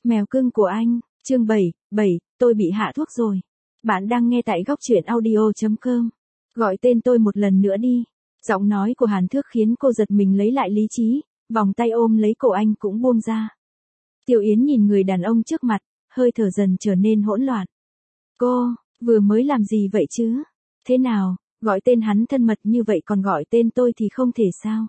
Mèo cưng của anh, chương 7, tôi bị hạ thuốc rồi. Bạn đang nghe tại góc truyện audio.com. Gọi tên tôi một lần nữa đi. Giọng nói của Hàn Thước khiến cô giật mình lấy lại lý trí, vòng tay ôm lấy cổ anh cũng buông ra. Tiểu Yến nhìn người đàn ông trước mặt, hơi thở dần trở nên hỗn loạn. Cô, vừa mới làm gì vậy chứ? Thế nào, gọi tên hắn thân mật như vậy còn gọi tên tôi thì không thể sao?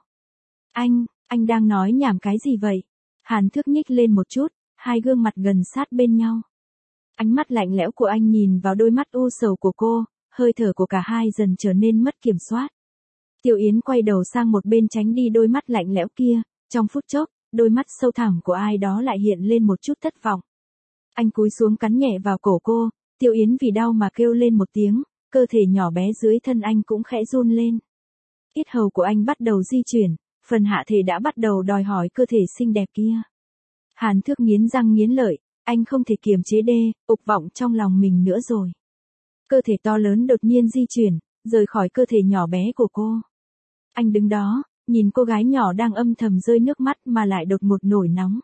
Anh đang nói nhảm cái gì vậy? Hàn Thước nhích lên một chút, hai gương mặt gần sát bên nhau. Ánh mắt lạnh lẽo của anh nhìn vào đôi mắt u sầu của cô, hơi thở của cả hai dần trở nên mất kiểm soát. Tiểu Yến quay đầu sang một bên tránh đi đôi mắt lạnh lẽo kia, trong phút chốc, đôi mắt sâu thẳm của ai đó lại hiện lên một chút thất vọng. Anh cúi xuống cắn nhẹ vào cổ cô, Tiểu Yến vì đau mà kêu lên một tiếng, cơ thể nhỏ bé dưới thân anh cũng khẽ run lên. Yết hầu của anh bắt đầu di chuyển, phần hạ thể đã bắt đầu đòi hỏi cơ thể xinh đẹp kia. Hàn Thước nghiến răng nghiến lợi, anh không thể kiềm chế dục vọng trong lòng mình nữa rồi. Cơ thể to lớn đột nhiên di chuyển, rời khỏi cơ thể nhỏ bé của cô. Anh đứng đó, nhìn cô gái nhỏ đang âm thầm rơi nước mắt mà lại đột ngột nổi nóng.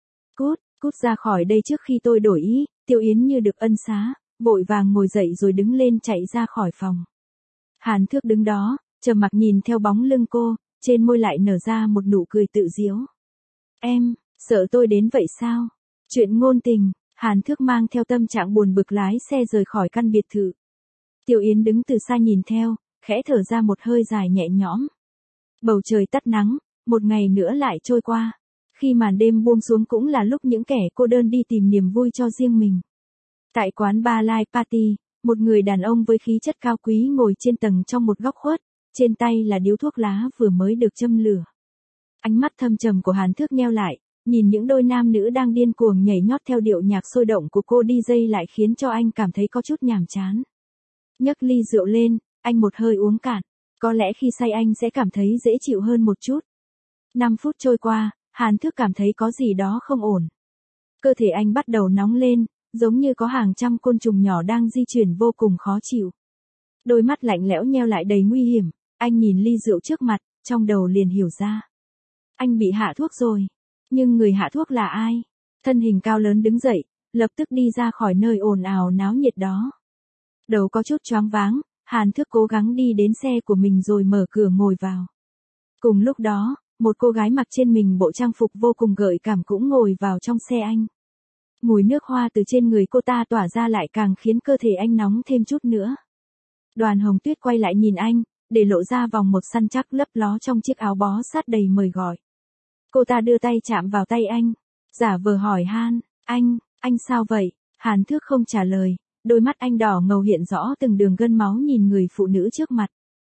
Cút ra khỏi đây trước khi tôi đổi ý, Tiểu Yến như được ân xá, vội vàng ngồi dậy rồi đứng lên chạy ra khỏi phòng. Hàn Thước đứng đó, trầm mặc nhìn theo bóng lưng cô, trên môi lại nở ra một nụ cười tự giễu. Em, sợ tôi đến vậy sao? Chuyện ngôn tình, Hàn Thước mang theo tâm trạng buồn bực lái xe rời khỏi căn biệt thự. Tiểu Yến đứng từ xa nhìn theo, khẽ thở ra một hơi dài nhẹ nhõm. Bầu trời tắt nắng, một ngày nữa lại trôi qua. Khi màn đêm buông xuống cũng là lúc những kẻ cô đơn đi tìm niềm vui cho riêng mình. Tại quán bar Live Party, một người đàn ông với khí chất cao quý ngồi trên tầng trong một góc khuất, trên tay là điếu thuốc lá vừa mới được châm lửa. Ánh mắt thâm trầm của Hàn Thước nheo lại, nhìn những đôi nam nữ đang điên cuồng nhảy nhót theo điệu nhạc sôi động của cô DJ lại khiến cho anh cảm thấy có chút nhàm chán. Nhấc ly rượu lên, anh một hơi uống cạn, có lẽ khi say anh sẽ cảm thấy dễ chịu hơn một chút. 5 phút trôi qua, Hàn Thước cảm thấy có gì đó không ổn. Cơ thể anh bắt đầu nóng lên, giống như có hàng trăm côn trùng nhỏ đang di chuyển vô cùng khó chịu. Đôi mắt lạnh lẽo nheo lại đầy nguy hiểm, anh nhìn ly rượu trước mặt, trong đầu liền hiểu ra. Anh bị hạ thuốc rồi. Nhưng người hạ thuốc là ai? Thân hình cao lớn đứng dậy, lập tức đi ra khỏi nơi ồn ào náo nhiệt đó. Đầu có chút choáng váng, Hàn Thước cố gắng đi đến xe của mình rồi mở cửa ngồi vào. Cùng lúc đó, một cô gái mặc trên mình bộ trang phục vô cùng gợi cảm cũng ngồi vào trong xe anh. Mùi nước hoa từ trên người cô ta tỏa ra lại càng khiến cơ thể anh nóng thêm chút nữa. Đoàn Hồng Tuyết quay lại nhìn anh, để lộ ra vòng một săn chắc lấp ló trong chiếc áo bó sát đầy mời gọi. Cô ta đưa tay chạm vào tay anh, giả vờ hỏi han, anh sao vậy? Hàn Thước không trả lời, đôi mắt anh đỏ ngầu hiện rõ từng đường gân máu nhìn người phụ nữ trước mặt.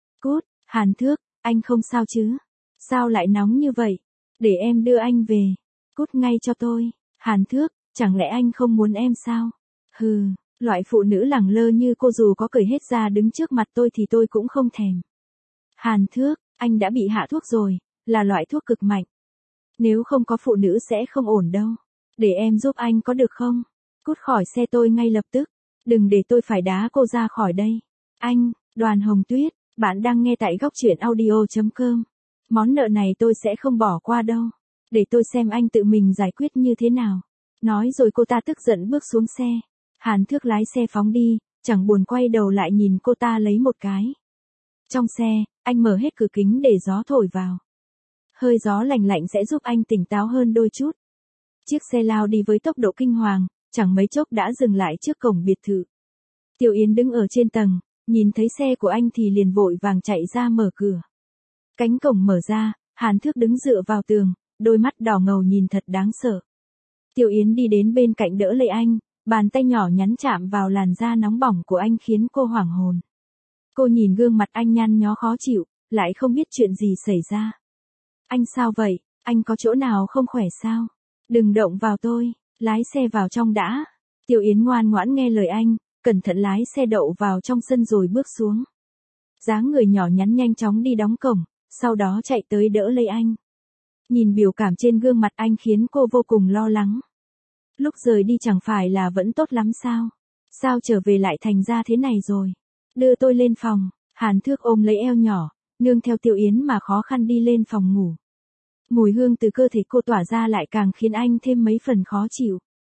Hàn Thước, anh không sao chứ? Sao lại nóng như vậy? Để em đưa anh về. Cút ngay cho tôi. Hàn Thước, chẳng lẽ anh không muốn em sao? Hừ, loại phụ nữ lẳng lơ như cô dù có cởi hết ra đứng trước mặt tôi thì tôi cũng không thèm. Hàn Thước, anh đã bị hạ thuốc rồi, là loại thuốc cực mạnh. Nếu không có phụ nữ sẽ không ổn đâu. Để em giúp anh có được không? Cút khỏi xe tôi ngay lập tức. Đừng để tôi phải đá cô ra khỏi đây. Đoàn Hồng Tuyết, bạn đang nghe tại góc truyện audio.com. Món nợ này tôi sẽ không bỏ qua đâu. Để tôi xem anh tự mình giải quyết như thế nào. Nói rồi cô ta tức giận bước xuống xe. Hàn Thước lái xe phóng đi, chẳng buồn quay đầu lại nhìn cô ta lấy một cái. Trong xe, anh mở hết cửa kính để gió thổi vào. Hơi gió lạnh lạnh sẽ giúp anh tỉnh táo hơn đôi chút. Chiếc xe lao đi với tốc độ kinh hoàng, chẳng mấy chốc đã dừng lại trước cổng biệt thự. Tiểu Yến đứng ở trên tầng, nhìn thấy xe của anh thì liền vội vàng chạy ra mở cửa. Cánh cổng mở ra, Hàn Thước đứng dựa vào tường, đôi mắt đỏ ngầu nhìn thật đáng sợ. Tiểu Yến đi đến bên cạnh đỡ lấy anh, bàn tay nhỏ nhắn chạm vào làn da nóng bỏng của anh khiến cô hoảng hồn. Cô nhìn gương mặt anh nhăn nhó khó chịu, lại không biết chuyện gì xảy ra. Anh sao vậy? Anh có chỗ nào không khỏe sao? Đừng động vào tôi, lái xe vào trong đã. Tiểu Yến ngoan ngoãn nghe lời anh, cẩn thận lái xe đậu vào trong sân rồi bước xuống. Dáng người nhỏ nhắn nhanh chóng đi đóng cổng, sau đó chạy tới đỡ lấy anh. Nhìn biểu cảm trên gương mặt anh khiến cô vô cùng lo lắng. Lúc rời đi chẳng phải là vẫn tốt lắm sao? Sao trở về lại thành ra thế này rồi? Đưa tôi lên phòng. Hàn Thước ôm lấy eo nhỏ, nương theo Tiểu Yến mà khó khăn đi lên phòng ngủ. Mùi hương từ cơ thể cô tỏa ra lại càng khiến anh thêm mấy phần khó chịu.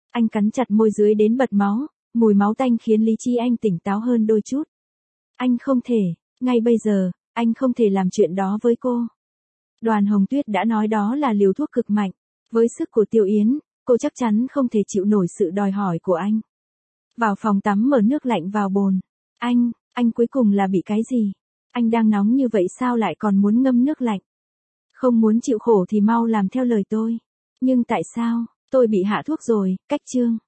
Anh cắn chặt môi dưới đến bật máu, mùi máu tanh khiến lý trí anh tỉnh táo hơn đôi chút. Anh không thể, ngay bây giờ, anh không thể làm chuyện đó với cô. Đoàn Hồng Tuyết đã nói đó là liều thuốc cực mạnh. Với sức của Tiêu Yến, cô chắc chắn không thể chịu nổi sự đòi hỏi của anh. Vào phòng tắm mở nước lạnh vào bồn. Anh cuối cùng là bị cái gì? Anh đang nóng như vậy sao lại còn muốn ngâm nước lạnh? Không muốn chịu khổ thì mau làm theo lời tôi. Nhưng tại sao, tôi bị hạ thuốc rồi, cách chương.